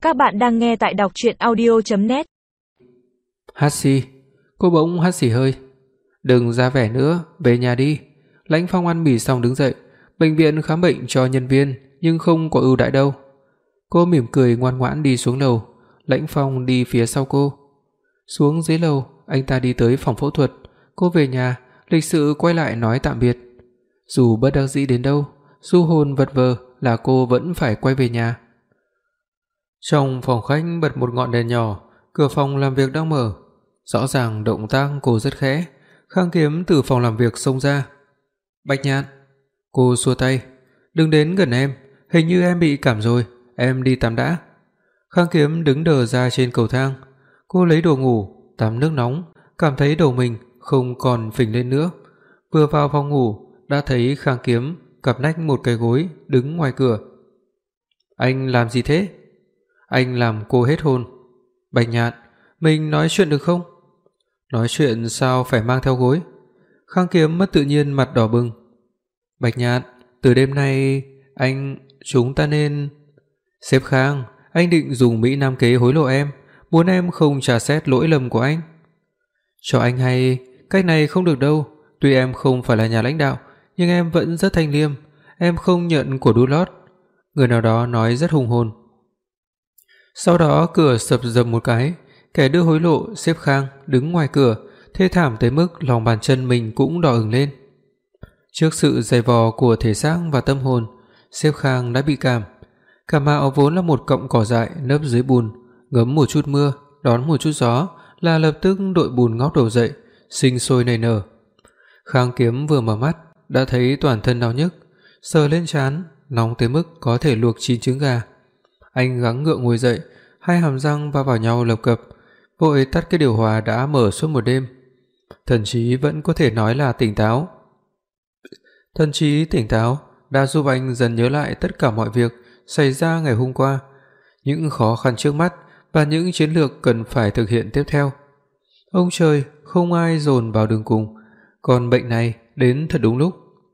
Các bạn đang nghe tại đọc truyện audio.net. Hát xì, cô bỗng hắt xì hơi. Đừng ra vẻ nữa, về nhà đi. Lãnh Phong ăn mì xong đứng dậy. Bệnh viện khám bệnh cho nhân viên nhưng không có ưu đãi đâu. Cô mỉm cười ngoan ngoãn đi xuống lầu. Lãnh Phong đi phía sau cô. Xuống dưới lầu, anh ta đi tới phòng phẫu thuật. Cô về nhà, lịch sự quay lại nói tạm biệt. Dù bất đắc dĩ đến đâu, du hồn vật vờ là cô vẫn phải quay về nhà. Trong phòng khách bật một ngọn đèn nhỏ, cửa phòng làm việc đang mở. Rõ ràng động tác cô rất khẽ. Khang Kiếm từ phòng làm việc xông ra. Bạch Nhạn. Cô xua tay. Đừng đến gần em, hình như em bị cảm rồi, em đi tắm đã. Khang Kiếm đứng đờ ra trên cầu thang. Cô lấy đồ ngủ, tắm nước nóng, cảm thấy đầu mình không còn phình lên nữa. Vừa vào phòng ngủ đã thấy Khang Kiếm cặp nách một cái gối đứng ngoài cửa. Anh làm gì thế? Anh làm cô hết hồn. Bạch Nhạn, mình nói chuyện được không? Nói chuyện sao phải mang theo gối? Khang Kiếm mất tự nhiên mặt đỏ bừng. Bạch Nhạn, từ đêm nay chúng ta nên... Sếp Khang, anh định dùng Mỹ Nam kế hối lộ em, muốn em không trả xét lỗi lầm của anh. Cho anh hay, cách này không được đâu. Tuy em không phải là nhà lãnh đạo, nhưng em vẫn rất thanh liêm. Em không nhận của đu lót. Người nào đó nói rất hùng hồn. Sau đó cửa sập dầm một cái. Kẻ đưa hối lộ sếp Khang đứng ngoài cửa, thê thảm tới mức lòng bàn chân mình cũng đỏ ửng lên. Trước sự dày vò của thể xác và tâm hồn, sếp Khang đã bị cảm. Cảm mạo vốn là một cọng cỏ dại nấp dưới bùn, ngấm một chút mưa, đón một chút gió là lập tức đội bùn ngóc đầu dậy, sinh sôi nảy nở. Khang Kiếm vừa mở mắt đã thấy toàn thân đau nhức, sờ lên trán, nóng tới mức có thể luộc 9 trứng gà. Anh gắng gượng ngồi dậy, hai hàm răng va vào nhau lập cập, vội tắt cái điều hòa đã mở suốt một đêm. Thần trí vẫn có thể nói là tỉnh táo. Thần trí tỉnh táo đã giúp anh dần nhớ lại tất cả mọi việc xảy ra ngày hôm qua, những khó khăn trước mắt và những chiến lược cần phải thực hiện tiếp theo. Ông trời, không ai dồn vào đường cùng, còn bệnh này đến thật đúng lúc.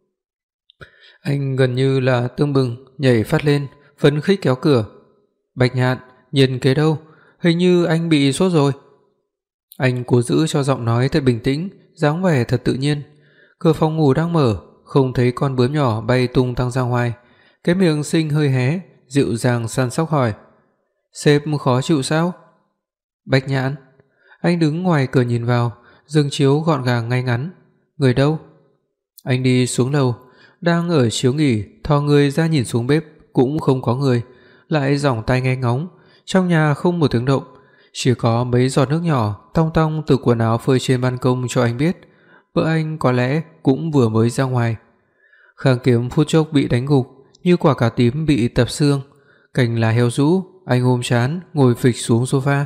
Anh gần như là tưng bừng nhảy phát lên, phấn khích kéo cửa. Bạch Nhạn, Nhiên kế đâu? Hình như anh bị sốt rồi. Anh cố giữ cho giọng nói thật bình tĩnh, dáng vẻ thật tự nhiên. Cửa phòng ngủ đang mở, không thấy con bướm nhỏ bay tung tăng ra ngoài. Cái miệng xinh hơi hé, dịu dàng săn sóc hỏi. Sếp khó chịu sao? Bạch Nhạn. Anh đứng ngoài cửa nhìn vào, giường chiếu gọn gàng ngay ngắn. Người đâu? Anh đi xuống lầu, đang ở chiếu nghỉ, thò người ra nhìn xuống bếp, cũng không có người. Lại giỏng tai nghe ngóng, trong nhà không một tiếng động, chỉ có mấy giọt nước nhỏ tong tong từ quần áo phơi trên ban công cho anh biết vợ anh có lẽ cũng vừa mới ra ngoài. Khang Kiếm phút chốc bị đánh gục, như quả cà tím bị tập xương, cành lá heo rũ, anh ôm trán ngồi phịch xuống sofa.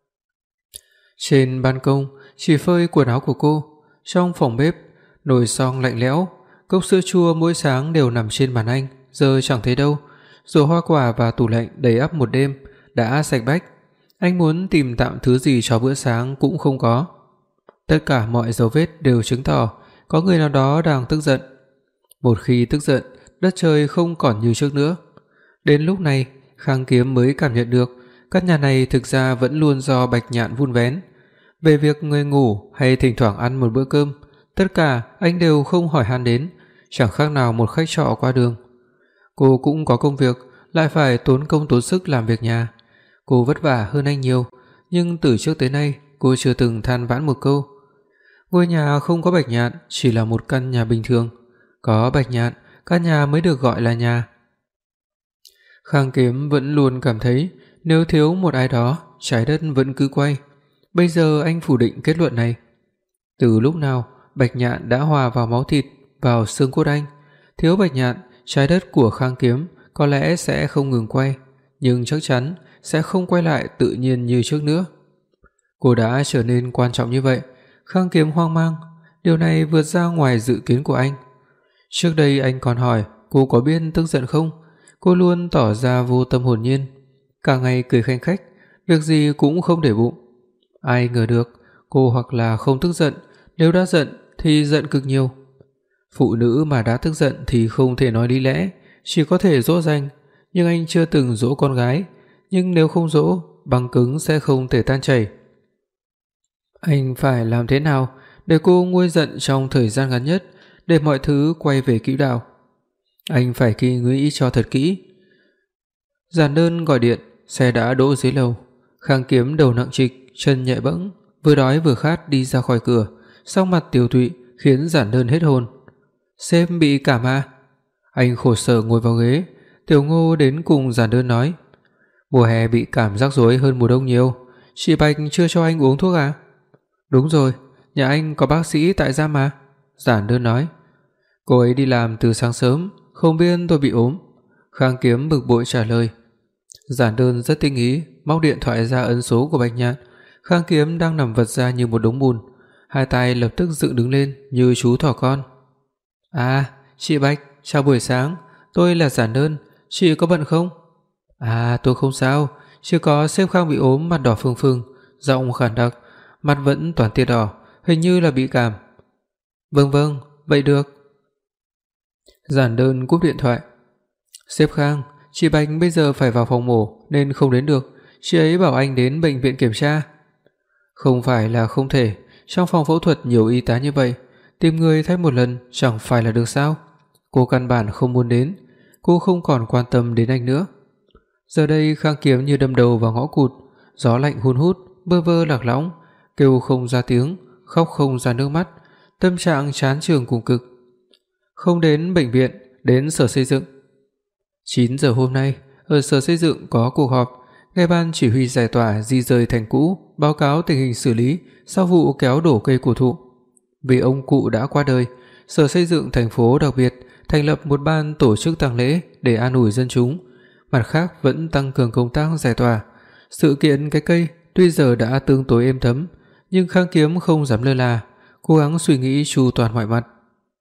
Trên ban công chỉ phơi quần áo của cô, trong phòng bếp nồi xoong lạnh lẽo, cốc sữa chua mỗi sáng đều nằm trên bàn anh, giờ chẳng thấy đâu. Rồi hoa quả và tủ lạnh đầy ắp một đêm đã sạch bách. Anh muốn tìm tạm thứ gì cho bữa sáng cũng không có. Tất cả mọi dấu vết đều chứng tỏ có người nào đó đang tức giận. Một khi tức giận, đất trời không còn như trước nữa. Đến lúc này, Khang Kiếm mới cảm nhận được căn nhà này thực ra vẫn luôn do Bạch Nhạn vun vén. Về việc người ngủ hay thỉnh thoảng ăn một bữa cơm, tất cả anh đều không hỏi han đến, chẳng khác nào một khách trọ qua đường. Cô cũng có công việc, lại phải tốn công tốn sức làm việc nhà. Cô vất vả hơn anh nhiều, nhưng từ trước tới nay cô chưa từng than vãn một câu. Ngôi nhà không có Bạch Nhạn chỉ là một căn nhà bình thường, có Bạch Nhạn, căn nhà mới được gọi là nhà. Khang Kiếm vẫn luôn cảm thấy nếu thiếu một ai đó, trái đất vẫn cứ quay. Bây giờ anh phủ định kết luận này. Từ lúc nào Bạch Nhạn đã hòa vào máu thịt, vào xương cốt anh. Thiếu Bạch Nhạn, trái đất của Khang Kiếm có lẽ sẽ không ngừng quay, nhưng chắc chắn sẽ không quay lại tự nhiên như trước nữa. Cô đã trở nên quan trọng như vậy. Khang Kiếm hoang mang, điều này vượt ra ngoài dự kiến của anh. Trước đây anh còn hỏi cô có biết tức giận không, cô luôn tỏ ra vô tâm hồn nhiên, cả ngày cười khanh khách, việc gì cũng không để bụng. Ai ngờ được cô hoặc là không tức giận, nếu đã giận thì giận cực nhiều. Phụ nữ mà đã tức giận thì không thể nói lý lẽ, chỉ có thể dỗ dành, nhưng anh chưa từng dỗ con gái, nhưng nếu không dỗ, băng cứng sẽ không thể tan chảy. Anh phải làm thế nào để cô nguôi giận trong thời gian ngắn nhất, để mọi thứ quay về quỹ đạo? Anh phải suy nghĩ cho thật kỹ. Giản Đơn gọi điện, xe đã đỗ dưới lầu. Khang Kiếm đầu nặng trịch, chân nhẹ bẫng, vừa đói vừa khát đi ra khỏi cửa, sắc mặt tiều tụy khiến Giản Đơn hết hồn. Sếp bị cảm à? Anh khổ sở ngồi vào ghế. Tiểu Ngô đến cùng Giản Đơn nói, mùa hè bị cảm rắc rối hơn mùa đông nhiều. Chị Bạch chưa cho anh uống thuốc à? Đúng rồi, nhà anh có bác sĩ tại gia mà. Giản Đơn nói, cô ấy đi làm từ sáng sớm, không biết tôi bị ốm. Khang Kiếm bực bội trả lời. Giản Đơn rất tinh ý, móc điện thoại ra ấn số của Bạch Nhạn. Khang Kiếm đang nằm vật ra như một đống bùn, hai tay lập tức dựng đứng lên như chú thỏ con. À, chị Bạch, chào buổi sáng, tôi là Giản Đơn, chị có bận không? À, tôi không sao, chỉ có sếp Khang bị ốm, mặt đỏ phừng phừng, giọng khàn đặc, mặt vẫn toàn tia đỏ, hình như là bị cảm. Vâng, vậy được. Giản Đơn cúp điện thoại. Sếp Khang, chị Bạch bây giờ phải vào phòng mổ nên không đến được, chị ấy bảo anh đến bệnh viện kiểm tra. Không phải là không thể, trong phòng phẫu thuật nhiều y tá như vậy, tìm người thay một lần chẳng phải là được sao? Cô căn bản không muốn đến, cô không còn quan tâm đến anh nữa. Giờ đây Khang Kiếm như đâm đầu vào ngõ cụt, gió lạnh hun hút, bơ vơ lạc lõng, kêu không ra tiếng, khóc không ra nước mắt, tâm trạng chán chường cùng cực. Không đến bệnh viện, đến sở xây dựng. 9 giờ hôm nay, ở sở xây dựng có cuộc họp, nghe ban chỉ huy giải tỏa di rời thành cũ, báo cáo tình hình xử lý sau vụ kéo đổ cây cổ thụ. Vì ông cụ đã qua đời, sở xây dựng thành phố đặc biệt thành lập một ban tổ chức tang lễ để an ủi dân chúng, mặt khác vẫn tăng cường công tác giải tỏa. Sự kiện cái cây tuy giờ đã tương tối êm thấm, nhưng Khang Kiếm không dám lơ là, cố gắng suy nghĩ chu toàn mọi mặt.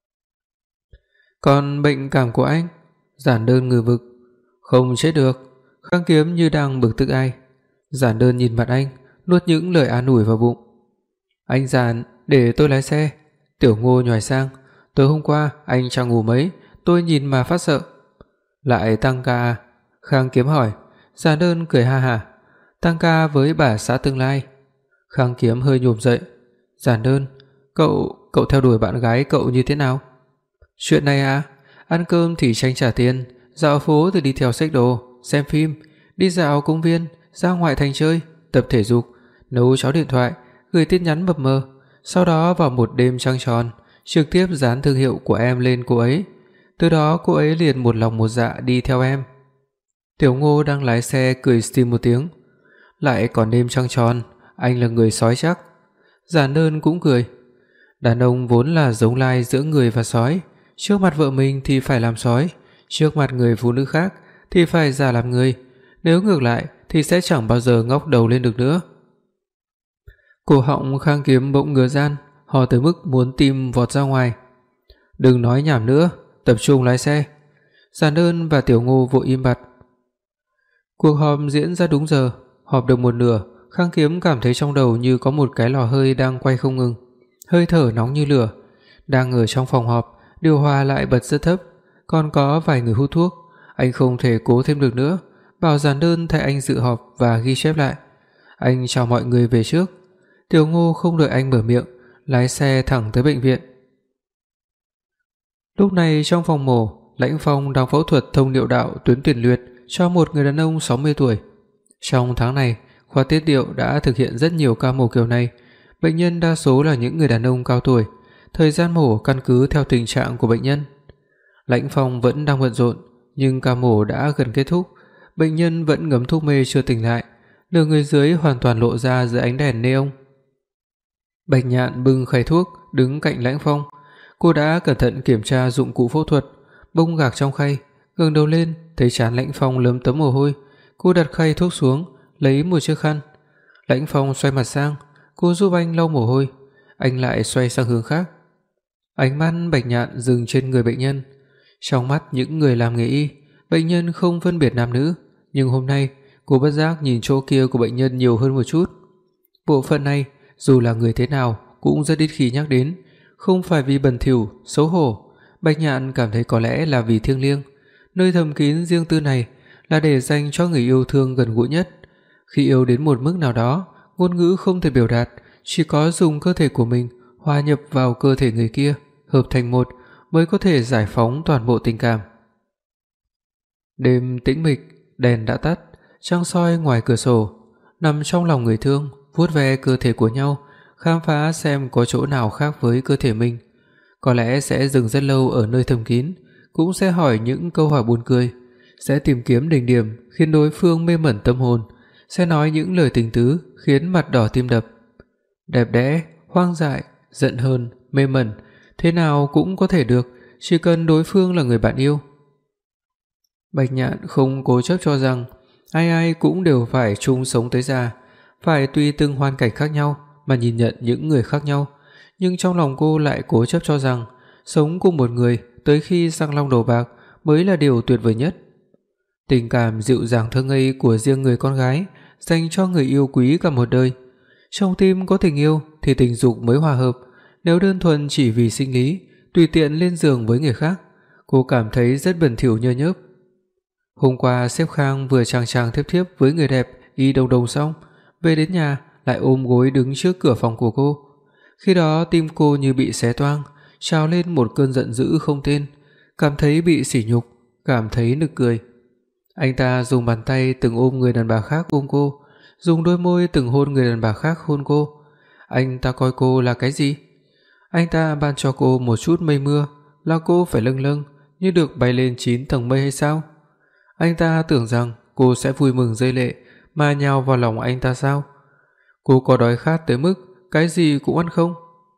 Còn bệnh cảm của anh? Giản Đơn ngừ vực. Không chết được. Khang Kiếm như đang bực tức ai. Giản Đơn nhìn mặt anh, nuốt những lời an ủi vào bụng. Anh Giản, để tôi lái xe. Tiểu Ngô nhòi sang, tối hôm qua anh chẳng ngủ mấy, tôi nhìn mà phát sợ. Lại tăng ca à? Khang Kiếm hỏi. Giản Đơn cười ha hả. Tăng ca với bà xã tương lai. Khang Kiếm hơi nhổm dậy. Giản Đơn, cậu theo đuổi bạn gái cậu như thế nào? Chuyện này à? Ăn cơm thì tranh trả tiền, dạo phố thì đi theo xách đồ, xem phim, đi dạo công viên, ra ngoại thành chơi, tập thể dục, nấu cháo điện thoại, gửi tin nhắn mập mờ, sau đó vào một đêm trăng tròn, trực tiếp dán thương hiệu của em lên cô ấy. Từ đó cô ấy liền một lòng một dạ đi theo em. Tiểu Ngô đang lái xe cười xì một tiếng. Lại còn đêm trăng tròn, anh là người sói chắc. Giản Đơn cũng cười. Đàn ông vốn là giống lai giữa người và sói, trước mặt vợ mình thì phải làm sói, trước mặt người phụ nữ khác thì phải giả làm người, nếu ngược lại thì sẽ chẳng bao giờ ngóc đầu lên được nữa. Cổ họng Khang Kiếm bỗng ngứa ran, ho tới mức muốn tim vọt ra ngoài. Đừng nói nhảm nữa, tập trung lái xe. Giản Đơn và Tiểu Ngô vội im bặt. Cuộc họp diễn ra đúng giờ, họp được một nửa, Khang Kiếm cảm thấy trong đầu như có một cái lò hơi đang quay không ngừng, hơi thở nóng như lửa. Đang ở trong phòng họp, điều hòa lại bật rất thấp, còn có vài người hút thuốc. Anh không thể cố thêm được nữa, bảo Giản Đơn thay anh dự họp và ghi chép lại. Anh chào mọi người về trước. Tiểu Ngô không đợi anh mở miệng, lái xe thẳng tới bệnh viện. Lúc này trong phòng mổ, Lãnh Phong đang phẫu thuật thông niệu đạo tuyến tiền liệt cho một người đàn ông 60 tuổi. Trong tháng này, khoa tiết niệu đã thực hiện rất nhiều ca mổ kiểu này. Bệnh nhân đa số là những người đàn ông cao tuổi. Thời gian mổ căn cứ theo tình trạng của bệnh nhân. Lãnh Phong vẫn đang bận rộn, nhưng ca mổ đã gần kết thúc. Bệnh nhân vẫn ngấm thuốc mê chưa tỉnh lại, nửa người dưới hoàn toàn lộ ra dưới ánh đèn neon. Bạch Nhạn bưng khay thuốc đứng cạnh Lãnh Phong. Cô đã cẩn thận kiểm tra dụng cụ phẫu thuật, bông gạc trong khay, ngẩng đầu lên thấy trán Lãnh Phong lấm tấm mồ hôi. Cô đặt khay thuốc xuống, lấy một chiếc khăn. Lãnh Phong xoay mặt sang, cô giúp anh lau mồ hôi. Anh lại xoay sang hướng khác. Ánh mắt Bạch Nhạn dừng trên người bệnh nhân. Trong mắt những người làm nghề y, bệnh nhân không phân biệt nam nữ, nhưng hôm nay cô bất giác nhìn chỗ kia của bệnh nhân nhiều hơn một chút. Bộ phận này dù là người thế nào cũng rất ít khi nhắc đến, không phải vì bẩn thỉu, xấu hổ. Bạch Nhạn cảm thấy có lẽ là vì thiêng liêng. Nơi thầm kín riêng tư này là để dành cho người yêu thương gần gũi nhất. Khi yêu đến một mức nào đó, ngôn ngữ không thể biểu đạt, chỉ có dùng cơ thể của mình hòa nhập vào cơ thể người kia, hợp thành một mới có thể giải phóng toàn bộ tình cảm. Đêm tĩnh mịch, đèn đã tắt, trăng soi ngoài cửa sổ, nằm trong lòng người thương, vuốt ve cơ thể của nhau, khám phá xem có chỗ nào khác với cơ thể mình. Có lẽ sẽ dừng rất lâu ở nơi thầm kín, cũng sẽ hỏi những câu hỏi buồn cười, sẽ tìm kiếm đỉnh điểm khiến đối phương mê mẩn tâm hồn, sẽ nói những lời tình tứ khiến mặt đỏ tim đập. Đẹp đẽ, hoang dại, giận hờn, mê mẩn, thế nào cũng có thể được, chỉ cần đối phương là người bạn yêu. Bạch Nhạn không cố chấp cho rằng ai ai cũng đều phải chung sống tới già, phải tùy từng hoàn cảnh khác nhau mà nhìn nhận những người khác nhau, nhưng trong lòng cô lại cố chấp cho rằng sống cùng một người tới khi răng long đầu bạc mới là điều tuyệt vời nhất. Tình cảm dịu dàng thơ ngây của riêng người con gái dành cho người yêu quý cả một đời. Trong tim có tình yêu thì tình dục mới hòa hợp, nếu đơn thuần chỉ vì sinh lý, tùy tiện lên giường với người khác, cô cảm thấy rất bẩn thỉu nhơ nhớp. Hôm qua sếp Khang vừa chàng chàng thiếp thiếp với người đẹp Y Đồng Đồng xong, về đến nhà lại ôm gối đứng trước cửa phòng của cô. Khi đó tim cô như bị xé toang, trào lên một cơn giận dữ không tên, cảm thấy bị sỉ nhục, cảm thấy nực cười. Anh ta dùng bàn tay từng ôm người đàn bà khác ôm cô, dùng đôi môi từng hôn người đàn bà khác hôn cô. Anh ta coi cô là cái gì? Anh ta ban cho cô một chút mây mưa là cô phải lâng lâng như được bay lên 9 tầng mây hay sao? Anh ta tưởng rằng cô sẽ vui mừng rơi lệ mà nhào vào lòng anh ta sao? Cô có đói khát tới mức cái gì cũng ăn không?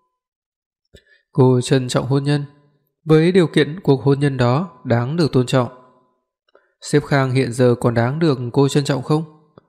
Cô trân trọng hôn nhân, với điều kiện cuộc hôn nhân đó đáng được tôn trọng. Sếp Khang hiện giờ còn đáng được cô trân trọng không?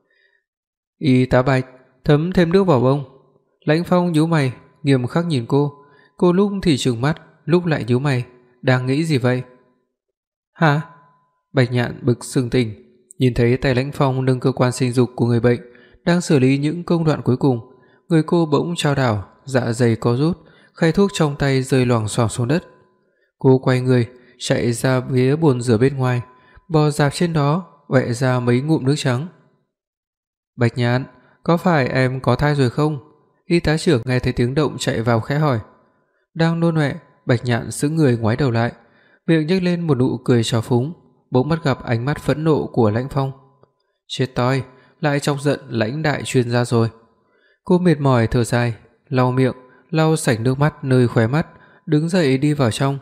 Y tá Bạch thấm thêm nước vào bông. Lãnh Phong nhíu mày, nghiêm khắc nhìn cô lúc thì trừng mắt, lúc lại nhíu mày, đang nghĩ gì vậy? Hả? Bạch Nhạn bực sừng tỉnh, nhìn thấy tay Lãnh Phong nâng cơ quan sinh dục của người bệnh, đang xử lý những công đoạn cuối cùng, người cô bỗng chao đảo, dạ dày co rút, khay thuốc trong tay rơi loảng xoảng xuống đất. Cô quay người, chạy ra phía bồn rửa bên ngoài, bò dạp trên đó, vẹ ra mấy ngụm nước trắng. Bạch Nhạn, có phải em có thai rồi không? Y tá trưởng nghe thấy tiếng động chạy vào khẽ hỏi. Đang nôn ọe, Bạch Nhạn sững người ngoái đầu lại, miệng nhếch lên một nụ cười trào phúng, bỗng bắt gặp ánh mắt phẫn nộ của Lãnh Phong. Chết toi, lại chọc giận Lãnh đại chuyên gia rồi. Cô mệt mỏi thở dài, lau miệng, lau sạch nước mắt nơi khóe mắt, đứng dậy đi vào trong.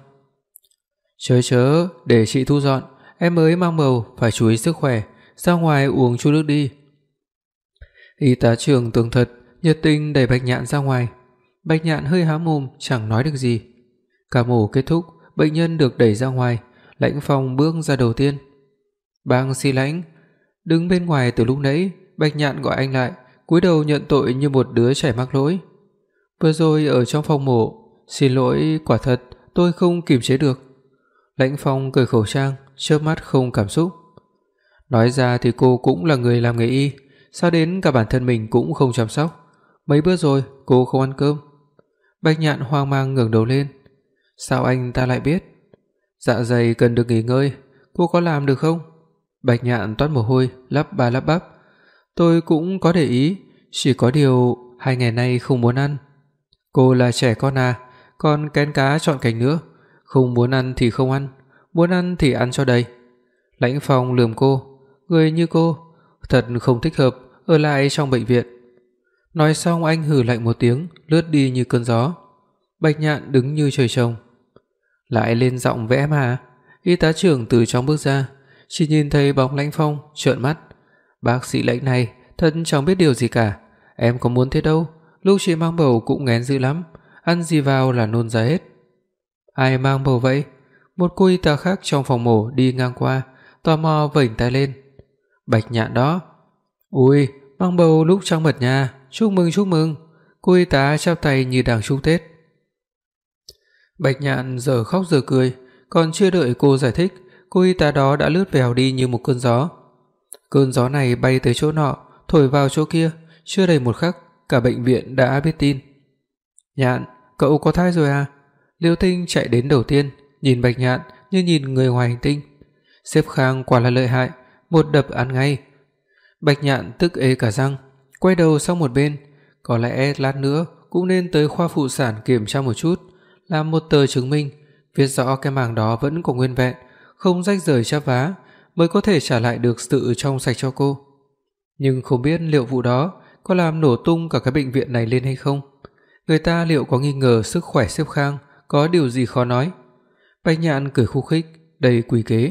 Chớ, để chị thu dọn, em mới mang bầu, phải chú ý sức khỏe, ra ngoài uống chút nước đi. Y tá trưởng tường thật, nhiệt tình đẩy Bạch Nhạn ra ngoài. Bạch Nhạn hơi há mồm, chẳng nói được gì. Ca mổ kết thúc, bệnh nhân được đẩy ra ngoài. Lãnh Phong bước ra đầu tiên. Bác sĩ Lãnh. Đứng bên ngoài từ lúc nãy, Bạch Nhạn gọi anh lại, cúi đầu nhận tội như một đứa trẻ mắc lỗi. Vừa rồi ở trong phòng mổ, xin lỗi, quả thật tôi không kiềm chế được. Lãnh Phong cởi khẩu trang, chớp mắt không cảm xúc. Nói ra thì cô cũng là người làm nghề y, sao đến cả bản thân mình cũng không chăm sóc? Mấy bữa rồi cô không ăn cơm. Bạch Nhạn hoang mang ngẩng đầu lên. Sao anh ta lại biết? Dạ dày cần được nghỉ ngơi, cô có làm được không? Bạch Nhạn toát mồ hôi, lắp ba lắp bắp. Tôi cũng có để ý, chỉ có điều 2 ngày nay không muốn ăn. Cô là trẻ con à, còn kén cá chọn cành nữa, không muốn ăn thì không ăn, muốn ăn thì ăn cho đầy. Lãnh Phong lườm cô, người như cô thật không thích hợp ở lại trong bệnh viện. Nói xong anh hừ lạnh một tiếng, lướt đi như cơn gió. Bạch Nhạn đứng như trời trồng. Lại lên giọng vẽ mà. Y tá trưởng từ trong bước ra, chỉ nhìn thấy bóng Lãnh Phong, trợn mắt. Bác sĩ Lãnh này thật chẳng biết điều gì cả, em có muốn thế đâu, lúc chị mang bầu cũng nghén dữ lắm, ăn gì vào là nôn ra hết. Ai mang bầu vậy? Một cô y tá khác trong phòng mổ đi ngang qua, tò mò vểnh tay lên. Bạch Nhạn đó. Ui, mang bầu lúc trăng mật nhà, chúc mừng. Cô y tá chắp tay như đang chúc Tết. Bạch Nhạn giờ khóc giờ cười, còn chưa đợi cô giải thích, cô y tá đó đã lướt vèo đi như một cơn gió. Cơn gió này bay tới chỗ nọ, thổi vào chỗ kia, chưa đầy một khắc, cả bệnh viện đã biết tin. Nhạn, cậu có thai rồi à? Liêu Tinh chạy đến đầu tiên, nhìn Bạch Nhạn như nhìn người ngoài hành tinh. Sếp Khang quả là lợi hại, một đập ăn ngay. Bạch Nhạn tức ê cả răng, quay đầu sang một bên, có lẽ lát nữa cũng nên tới khoa phụ sản kiểm tra một chút, làm một tờ chứng minh, viết rõ cái màng đó vẫn còn nguyên vẹn, không rách rời chắp vá, mới có thể trả lại được sự trong sạch cho cô. Nhưng không biết liệu vụ đó có làm nổ tung cả cái bệnh viện này lên hay không? Người ta liệu có nghi ngờ sức khỏe Xếp Khang có điều gì khó nói? Bạch Nhạn cười khúc khích, đầy quỷ kế.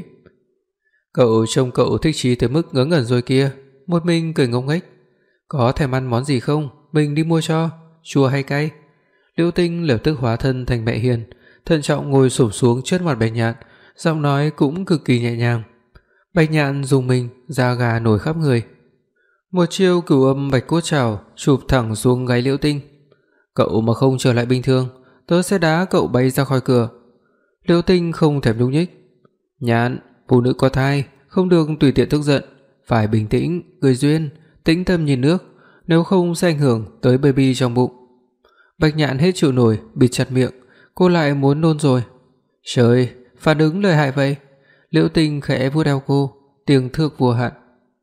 Cậu trông cậu thích chí tới mức ngớ ngẩn rồi kia, một mình cười ngốc nghếch. Có thèm ăn món gì không? Mình đi mua cho, chua hay cay? Liễu Tinh lập tức hóa thân thành mẹ hiền, thận trọng ngồi xổm xuống trước mặt Bạch Nhạn, giọng nói cũng cực kỳ nhẹ nhàng. Bạch Nhạn rùng mình, da gà nổi khắp người. Một chiêu cửu âm bạch cốt trảo chụp thẳng xuống gáy Liễu Tinh. Cậu mà không trở lại bình thường, tớ sẽ đá cậu bay ra khỏi cửa. Liễu Tinh không thèm nhúc nhích. Nhạn, phụ nữ có thai không được tùy tiện tức giận, phải bình tĩnh, cười duyên, tĩnh tâm nhìn nước, nếu không sẽ ảnh hưởng tới baby trong bụng. Bạch Nhạn hết chịu nổi, bịt chặt miệng, cô lại muốn nôn rồi. Trời, phản ứng lợi hại vậy. Liễu Tinh khẽ vuốt eo cô, tiếng thước vô hạn.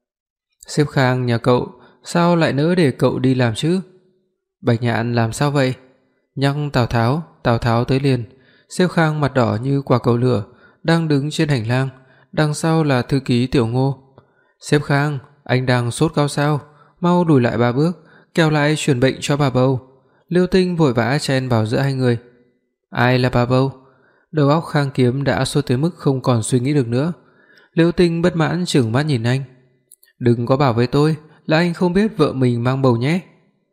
Xếp Khang nhà cậu sao lại nỡ để cậu đi làm chứ? Bạch Nhạn làm sao vậy? Nhắc Tào Tháo tới liền. Xếp Khang mặt đỏ như quả cầu lửa, đang đứng trên hành lang, đằng sau là thư ký Tiểu Ngô. Xếp Khang, anh đang sốt cao sao? Mau lùi lại 3 bước, kéo lại truyền bệnh cho bà bầu. Liễu Tinh vội vã chen vào giữa hai người. Ai là bà bầu? Đầu óc Khang Kiếm đã sốt tới mức không còn suy nghĩ được nữa. Liễu Tinh bất mãn trừng mắt nhìn anh. Đừng có bảo với tôi là anh không biết vợ mình mang bầu nhé.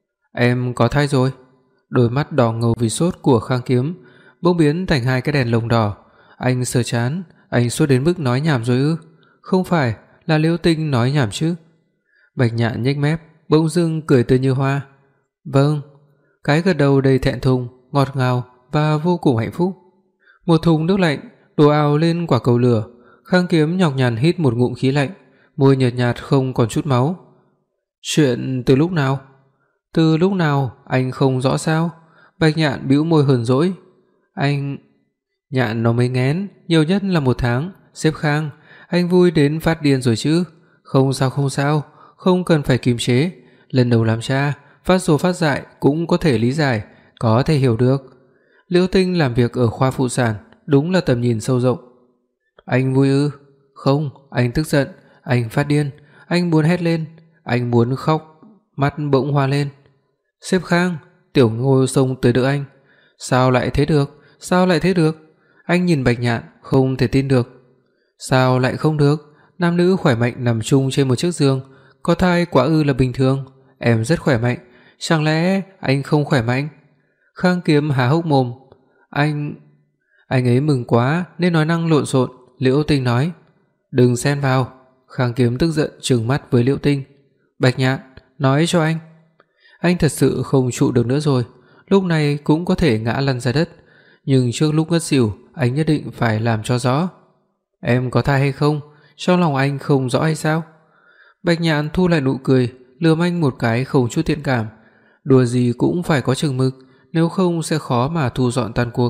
Em có thai rồi. Đôi mắt đỏ ngầu vì sốt của Khang Kiếm bỗng biến thành hai cái đèn lồng đỏ. Anh sờ trán, anh sốt đến mức nói nhảm rồi ư? Không phải là Liễu Tinh nói nhảm chứ? Bạch Nhạn nhếch mép, bỗng dưng cười tươi như hoa. Vâng. Cái gật đầu đầy thẹn thùng, ngọt ngào và vô cùng hạnh phúc. Một thùng nước lạnh đổ ào lên quả cầu lửa. Khang Kiếm nhọc nhằn hít một ngụm khí lạnh, môi nhợt nhạt không còn chút máu. Chuyện từ lúc nào? Từ lúc nào anh không rõ sao? Bạch Nhạn bĩu môi hờn dỗi. Anh... Nhạn nó mới ngén, nhiều nhất là 1 tháng. Xếp Khang, anh vui đến phát điên rồi chứ? Không sao, không cần phải kiềm chế. Lần đầu làm cha, phát rồ phát dại cũng có thể lý giải, có thể hiểu được. Liễu Tinh làm việc ở khoa phụ sản, đúng là tầm nhìn sâu rộng. Anh vui ư? Không, anh tức giận, anh phát điên, anh muốn hét lên, anh muốn khóc, mắt bỗng hoa lên. Xếp Khang, Tiểu Ngô xông tới đỡ anh. Sao lại thế được? Anh nhìn Bạch Nhạn không thể tin được. Sao lại không được? Nam nữ khỏe mạnh nằm chung trên một chiếc giường, có thai quá ư là bình thường. Em rất khỏe mạnh, chẳng lẽ anh không khỏe mạnh? Khang Kiếm há hốc mồm. Anh ấy mừng quá nên nói năng lộn xộn. Liễu Tinh nói. Đừng xen vào. Khang Kiếm tức giận trừng mắt với Liễu Tinh. Bạch Nhạn, nói cho anh. Anh thật sự không trụ được nữa rồi, lúc này cũng có thể ngã lăn ra đất, nhưng trước lúc ngất xỉu, anh nhất định phải làm cho rõ. Em có thai hay không? Trong lòng anh không rõ hay sao? Bạch Nhạn thu lại nụ cười, lườm anh một cái không chút thiện cảm. Đùa gì cũng phải có chừng mực, nếu không sẽ khó mà thu dọn tan cuộc.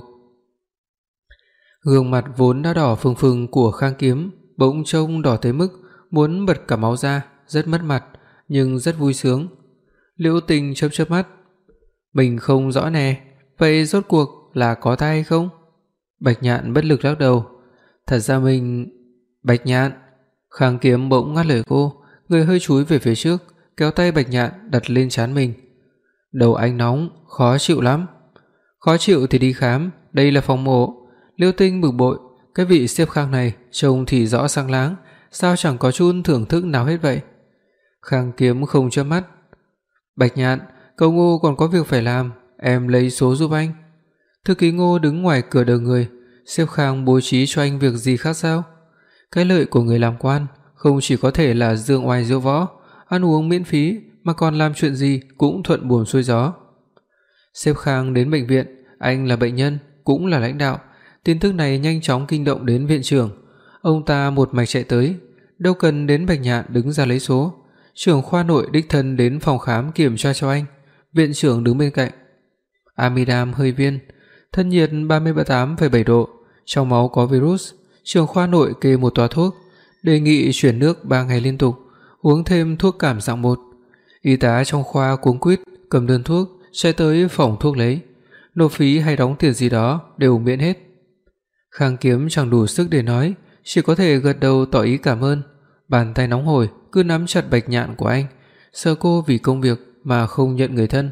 Gương mặt vốn đã đỏ phừng phừng của Khang Kiếm bỗng trông đỏ tới mức muốn bật cả máu ra, rất mất mặt nhưng rất vui sướng. Liễu Tinh chớp mắt. Mình không rõ nè, vậy rốt cuộc là có thai hay không? Bạch Nhạn bất lực lắc đầu. Thật ra mình... Bạch Nhạn. Khang Kiếm bỗng ngắt lời cô, người hơi chúi về phía trước, kéo tay Bạch Nhạn đặt lên trán mình. Đầu anh nóng, khó chịu lắm. Khó chịu thì đi khám, đây là phòng mổ. Liễu Tinh bực bội, cái vị Xếp Khang này trông thì rõ sáng láng, sao chẳng có chút thưởng thức nào hết vậy? Khang Kiếm không chớp mắt. Bạch Nhạn, cậu Ngô còn có việc phải làm, em lấy số giúp anh. Thư ký Ngô đứng ngoài cửa đợi người. Xếp Khang bố trí cho anh việc gì khác sao? Cái lợi của người làm quan không chỉ có thể là dương oai diễu võ, ăn uống miễn phí, mà còn làm chuyện gì cũng thuận buồm xuôi gió. Xếp Khang đến bệnh viện, anh là bệnh nhân cũng là lãnh đạo. Tin tức này nhanh chóng kinh động đến viện trưởng. Ông ta một mạch chạy tới, đâu cần đến Bạch Nhạn đứng ra lấy số. Trưởng khoa nội đích thân đến phòng khám kiểm tra cho anh. Viện trưởng đứng bên cạnh. Amidam hơi viên, thân nhiệt 38,7 độ, trong máu có virus. Trưởng khoa nội kê một toa thuốc, đề nghị chuyển nước 3 ngày liên tục, uống thêm thuốc cảm dạng bột. Y tá trong khoa cuống quýt cầm đơn thuốc chạy tới phòng thuốc lấy, nộp phí hay đóng tiền gì đó đều miễn hết. Khang Kiếm chẳng đủ sức để nói, chỉ có thể gật đầu tỏ ý cảm ơn, bàn tay nóng hổi cứ nắm chặt Bạch Nhạn của anh, sợ cô vì công việc mà không nhận người thân.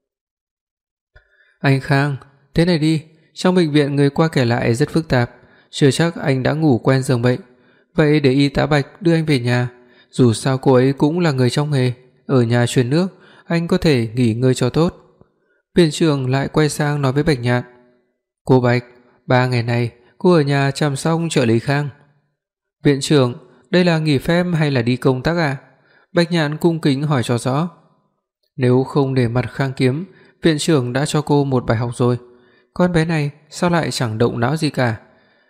Anh Khang, thế này đi, trong bệnh viện người qua kể lại rất phức tạp, chưa chắc anh đã ngủ quen giường bệnh. Vậy để y tá Bạch đưa anh về nhà, dù sao cô ấy cũng là người trong nghề, ở nhà truyền nước, anh có thể nghỉ ngơi cho tốt. Viện trưởng lại quay sang nói với Bạch Nhạn, cô Bạch, 3 ngày này cô ở nhà chăm sóc trợ lý Khang. Viện trưởng, đây là nghỉ phép hay là đi công tác à? Bạch Nhạn cung kính hỏi cho rõ. Nếu không để mặt Khang Kiếm, viện trưởng đã cho cô một bài học rồi. Con bé này sao lại chẳng động não gì cả?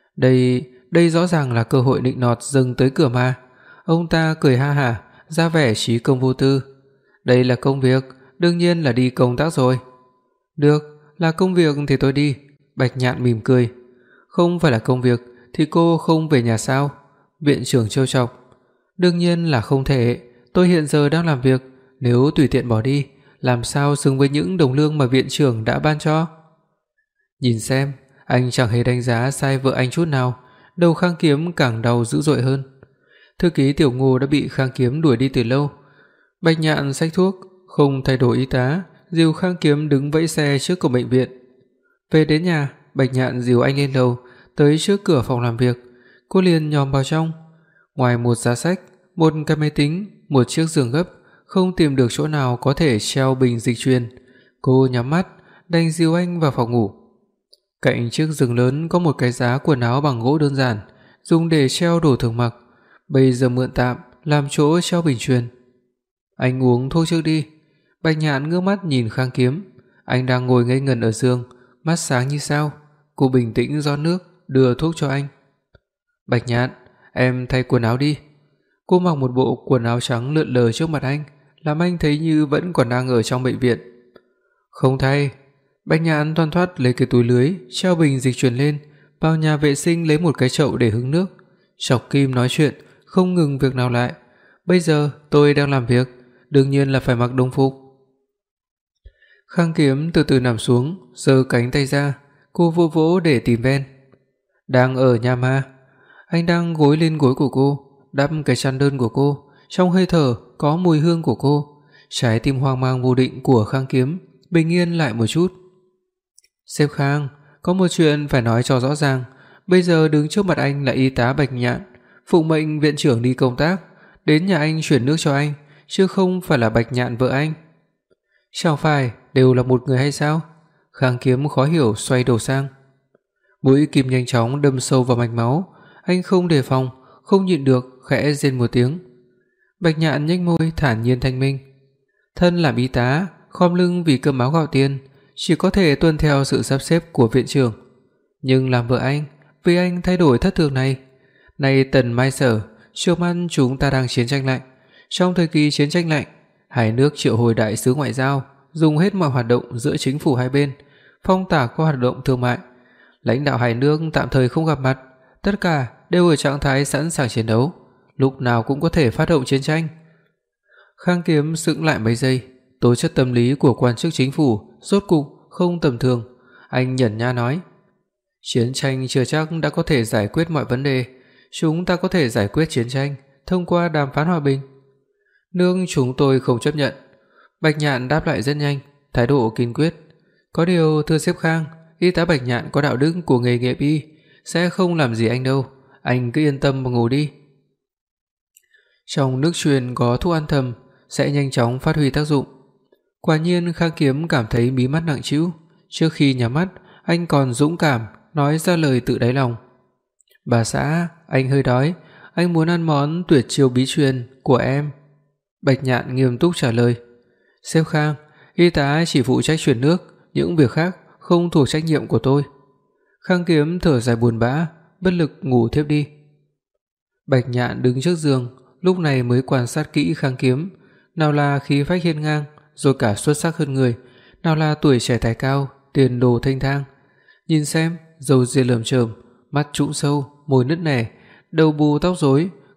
Đây rõ ràng là cơ hội nịnh nọt dâng tới cửa mà. Ông ta cười ha hả, ra vẻ trí công vô tư. Đây là công việc, đương nhiên là đi công tác rồi. Được, là công việc thì tôi đi. Bạch Nhạn mỉm cười. Không phải là công việc thì cô không về nhà sao? Viện trưởng trêu chọc. Đương nhiên là không thể, tôi hiện giờ đang làm việc, nếu tùy tiện bỏ đi, làm sao xứng với những đồng lương mà viện trưởng đã ban cho? Nhìn xem, anh chẳng hề đánh giá sai vợ anh chút nào, đầu Khang Kiếm càng đau dữ dội hơn. Thư ký Tiểu Ngô đã bị Khang Kiếm đuổi đi từ lâu. Bạch Nhạn xách thuốc, không thay đổi y tá, dìu Khang Kiếm đứng vẫy xe trước cổng bệnh viện. Về đến nhà, Bạch Nhạn dìu anh lên lầu, tới trước cửa phòng làm việc, cô liền nhòm vào trong. Ngoài một giá sách, một cái máy tính, một chiếc giường gấp, không tìm được chỗ nào có thể treo bình dịch truyền. Cô nhắm mắt, đành dìu anh vào phòng ngủ. Cạnh chiếc giường lớn có một cái giá quần áo bằng gỗ đơn giản, dùng để treo đồ thường mặc, bây giờ mượn tạm làm chỗ treo bình truyền. Anh uống thuốc trước đi. Bạch Nhạn ngước mắt nhìn Khang Kiếm, anh đang ngồi ngây ngẩn ở giường, mắt sáng như sao. Cô bình tĩnh rót nước, đưa thuốc cho anh. Bạch Nhạn, em thay quần áo đi. Cô mặc một bộ quần áo trắng lượn lờ trước mặt anh, làm anh thấy như vẫn còn đang ở trong bệnh viện. Không thay. Bạch Nhạn thoăn thoắt lấy cái túi lưới treo bình dịch truyền lên, vào nhà vệ sinh lấy một cái chậu để hứng nước. Chọc Kim nói chuyện, không ngừng việc nào lại. Bây giờ tôi đang làm việc, đương nhiên là phải mặc đồng phục. Khang Kiếm từ từ nằm xuống, giơ cánh tay ra, cô vỗ vỗ để tìm ven. Đang ở nhà mà. Anh đang gối lên gối của cô, đắp cái chăn đơn của cô, trong hơi thở có mùi hương của cô. Trái tim hoang mang vô định của Khang Kiếm bình yên lại một chút. Sếp Khang, có một chuyện phải nói cho rõ ràng. Bây giờ đứng trước mặt anh là y tá Bạch Nhạn, phụng mệnh viện trưởng đi công tác, đến nhà anh chuyển nước cho anh, chứ không phải là Bạch Nhạn vợ anh. Chẳng phải đều là một người hay sao? Khang Kiếm khó hiểu xoay đầu sang. Mũi kim nhanh chóng đâm sâu vào mạch máu, anh không đề phòng, không nhịn được khẽ rên một tiếng. Bạch Nhạn nhếch môi thản nhiên thanh minh. Thân làm y tá, khom lưng vì cơm áo gạo tiền, chỉ có thể tuân theo sự sắp xếp của viện trưởng. Nhưng làm vợ anh, vì anh thay đổi thất thường này. Này Tần Mai Sở, trước mắt chúng ta đang chiến tranh lạnh. Trong thời kỳ chiến tranh lạnh, hai nước triệu hồi đại sứ ngoại giao, dùng hết mọi hoạt động giữa chính phủ hai bên, phong tỏa các hoạt động thương mại. Lãnh đạo hai nước tạm thời không gặp mặt, tất cả đều ở trạng thái sẵn sàng chiến đấu, lúc nào cũng có thể phát động chiến tranh. Khang Kiếm sững lại mấy giây, tố chất tâm lý của quan chức chính phủ rốt cục không tầm thường. Anh nhẫn nhã nói, chiến tranh chưa chắc đã có thể giải quyết mọi vấn đề, chúng ta có thể giải quyết chiến tranh thông qua đàm phán hòa bình. Nước chúng tôi không chấp nhận. Bạch Nhạn đáp lại rất nhanh, thái độ kiên quyết. Có điều thưa sếp Khang, y tá Bạch Nhạn có đạo đức của nghề nghiệp y, sẽ không làm gì anh đâu, anh cứ yên tâm mà ngủ đi. Trong nước truyền có thuốc an thần, sẽ nhanh chóng phát huy tác dụng. Quả nhiên Khang Kiếm cảm thấy mí mắt nặng trĩu, trước khi nhắm mắt, anh còn dũng cảm nói ra lời tự đáy lòng. Bà xã, anh hơi đói, anh muốn ăn món tuyệt chiêu bí truyền của em. Bạch Nhạn nghiêm túc trả lời. Sếp Khang, y tá chỉ phụ trách truyền nước, những việc khác không thuộc trách nhiệm của tôi. Khang Kiếm thở dài buồn bã, bất lực ngủ thiếp đi. Bạch Nhạn đứng trước giường, lúc này mới quan sát kỹ Khang Kiếm, nào là khí phách hiên ngang, rồi cả xuất sắc hơn người, nào là tuổi trẻ tài cao, tiền đồ thênh thang. Nhìn xem, râu ria lởm chởm, mắt trũng sâu, môi nứt nẻ, đầu bù tóc rối,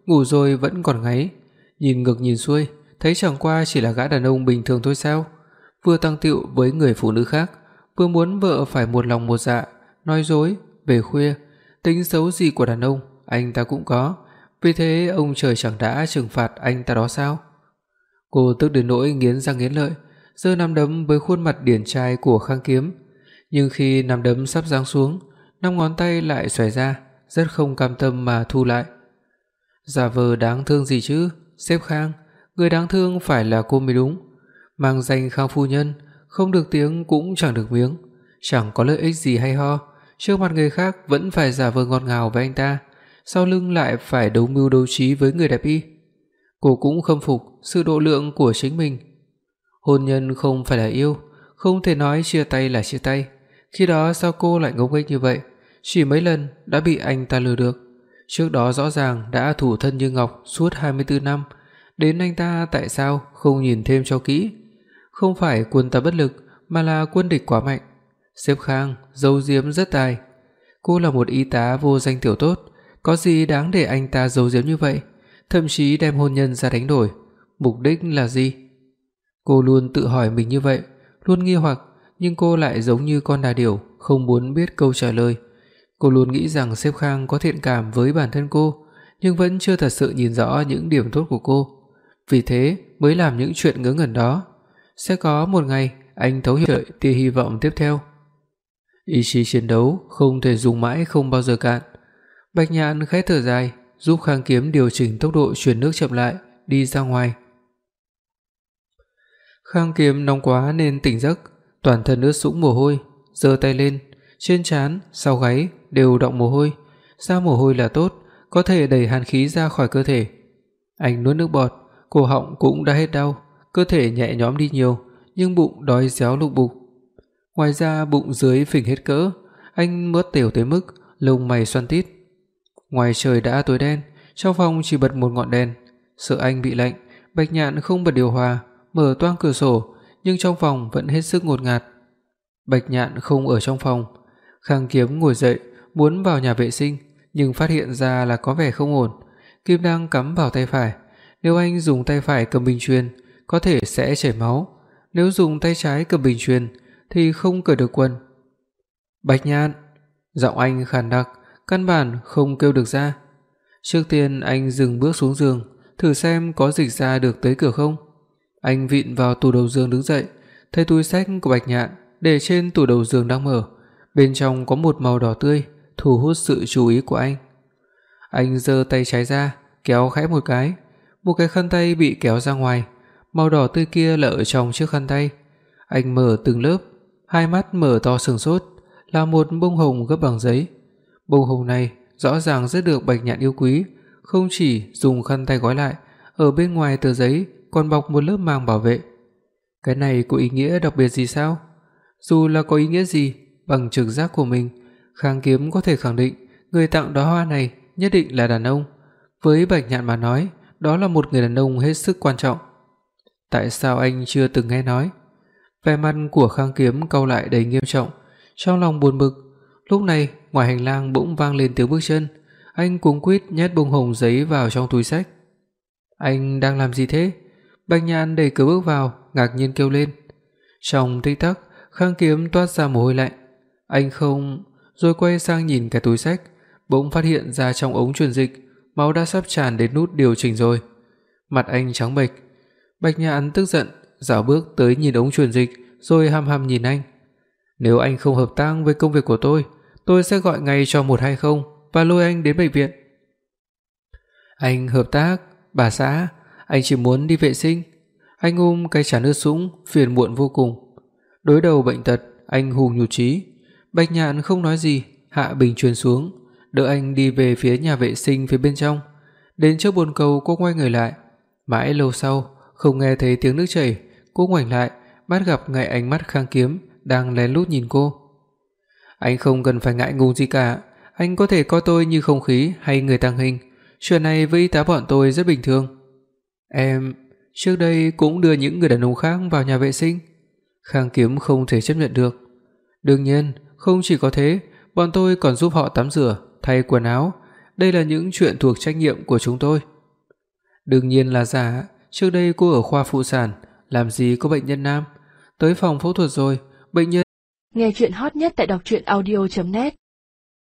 ngủ rồi vẫn còn ngáy, nhìn ngược nhìn xuôi, thấy chẳng qua chỉ là gã đàn ông bình thường thôi sao? Vừa tăng tựu với người phụ nữ khác, vừa muốn vợ phải một lòng một dạ, nói dối, về khuya, tính xấu gì của đàn ông anh ta cũng có, vì thế ông trời chẳng đã trừng phạt anh ta đó sao? Cô tức đến nỗi nghiến răng nghiến lợi, giơ nắm đấm với khuôn mặt điển trai của Khang Kiếm, nhưng khi nắm đấm sắp giáng xuống, 5 ngón tay lại xòe ra, rất không cam tâm mà thu lại. Giả vờ đáng thương gì chứ, sếp Khang, người đáng thương phải là cô mới đúng. Mang danh Khang phu nhân, không được tiếng cũng chẳng được miếng, chẳng có lợi ích gì hay ho, trước mặt người khác vẫn phải giả vờ ngọt ngào với anh ta, sau lưng lại phải đấu mưu đấu trí với người đẹp y. Cô cũng khâm phục sự độ lượng của chính mình. Hôn nhân không phải là yêu, không thể nói chia tay là chia tay. Khi đó sao cô lại ngốc nghếch như vậy, chỉ mấy lần đã bị anh ta lừa được. Trước đó rõ ràng đã thủ thân như ngọc suốt 24 năm, đến anh ta tại sao không nhìn thêm cho kỹ? Không phải quân ta bất lực, mà là quân địch quá mạnh. Sếp Khang giấu giếm rất tài. Cô là một y tá vô danh tiểu tốt, có gì đáng để anh ta giấu giếm như vậy, thậm chí đem hôn nhân ra đánh đổi, mục đích là gì? Cô luôn tự hỏi mình như vậy, luôn nghi hoặc, nhưng cô lại giống như con đà điểu, không muốn biết câu trả lời. Cô luôn nghĩ rằng sếp Khang có thiện cảm với bản thân cô, nhưng vẫn chưa thật sự nhìn rõ những điểm tốt của cô, vì thế mới làm những chuyện ngớ ngẩn đó. Sẽ có một ngày anh thấu hiểu tia hy vọng tiếp theo. Ý chí chiến đấu không thể dùng mãi không bao giờ cạn. Bạch Nhạn khẽ thở dài, giúp Khang Kiếm điều chỉnh tốc độ truyền nước chậm lại, đi ra ngoài. Khang Kiếm nóng quá nên tỉnh giấc, toàn thân ướt sũng mồ hôi, giơ tay lên, trên trán, sau gáy đều đọng mồ hôi, ra mồ hôi là tốt, có thể đẩy hàn khí ra khỏi cơ thể. Anh nuốt nước bọt, cổ họng cũng đã hết đau, cơ thể nhẹ nhõm đi nhiều, nhưng bụng đói réo lục bục. Ngoài ra bụng dưới phình hết cỡ, anh mớt tiểu tới mức lông mày xoăn tít. Ngoài trời đã tối đen, trong phòng chỉ bật một ngọn đèn, sợ anh bị lạnh, Bạch Nhạn không bật điều hòa, mở toang cửa sổ, nhưng trong phòng vẫn hết sức ngột ngạt. Bạch Nhạn không ở trong phòng. Khang Kiếm ngồi dậy, muốn vào nhà vệ sinh, nhưng phát hiện ra là có vẻ không ổn. Kim đang cắm vào tay phải, nếu anh dùng tay phải cầm bình chuyền, có thể sẽ chảy máu, nếu dùng tay trái cầm bình chuyền thì không cởi được quần. Bạch Nhạn, giọng anh khàn đặc, căn bản không kêu được ra. Trước tiên anh dừng bước xuống giường, thử xem có dịch ra được tới cửa không. Anh vịn vào tủ đầu giường đứng dậy, thấy túi xách của Bạch Nhạn để trên tủ đầu giường đang mở, bên trong có một màu đỏ tươi, thu hút sự chú ý của anh. Anh giơ tay trái ra, kéo khẽ một cái khăn tay bị kéo ra ngoài, màu đỏ tươi kia là ở trong chiếc khăn tay. Anh mở từng lớp, hai mắt mở to sừng sốt, là một bông hồng gấp bằng giấy. Bông hồng này rõ ràng rất được Bạch Nhạn yêu quý, không chỉ dùng khăn tay gói lại, ở bên ngoài tờ giấy còn bọc một lớp màng bảo vệ. Cái này có ý nghĩa đặc biệt gì sao? Dù là có ý nghĩa gì, bằng trực giác của mình, Khang Kiếm có thể khẳng định người tặng đóa hoa này nhất định là đàn ông. Với Bạch Nhạn mà nói, đó là một người đàn ông hết sức quan trọng. Tại sao anh chưa từng nghe nói? Vẻ mặt của Khang Kiếm cau lại đầy nghiêm trọng, trong lòng buồn bực. Lúc này, ngoài hành lang bỗng vang lên tiếng bước chân, anh cuống quýt nhét bông hồng giấy vào trong túi xách. Anh đang làm gì thế? Bạch Nhạn đẩy cửa bước vào, ngạc nhiên kêu lên. Trong tích tắc, Khang Kiếm toát ra mồ hôi lạnh. Anh không, rồi quay sang nhìn cái túi xách, bỗng phát hiện ra trong ống truyền dịch, máu đã sắp tràn đến nút điều chỉnh rồi. Mặt anh trắng bệch. Bạch Nhạn tức giận, dạo bước tới nhìn ống truyền dịch, rồi hăm hăm nhìn anh. Nếu anh không hợp tác với công việc của tôi sẽ gọi ngay cho 120 và lôi anh đến bệnh viện. Anh hợp tác, bà xã, anh chỉ muốn đi vệ sinh. Anh ôm cái trán ướt sũng, phiền muộn vô cùng. Đối đầu bệnh tật, anh hùng nhụt chí. Bạch Nhạn không nói gì, hạ bình truyền xuống, đỡ anh đi về phía nhà vệ sinh phía bên trong. Đến trước bồn cầu cô quay người lại. Mãi lâu sau, không nghe thấy tiếng nước chảy, cô ngoảnh lại, bắt gặp ngay ánh mắt Khang Kiếm đang lén lút nhìn cô. Anh không cần phải ngại ngùng gì cả, anh có thể coi tôi như không khí hay người tàng hình. Chuyện này với y tá bọn tôi rất bình thường. Em trước đây cũng đưa những người đàn ông khác vào nhà vệ sinh. Khang Kiếm không thể chấp nhận được. Đương nhiên, không chỉ có thế, bọn tôi còn giúp họ tắm rửa, thay quần áo. Đây là những chuyện thuộc trách nhiệm của chúng tôi. Đương nhiên là giả, trước đây cô ở khoa phụ sản, làm gì có bệnh nhân nam. Tới phòng phẫu thuật rồi, bệnh nhân. Nghe truyện hot nhất tại đọc truyện audio net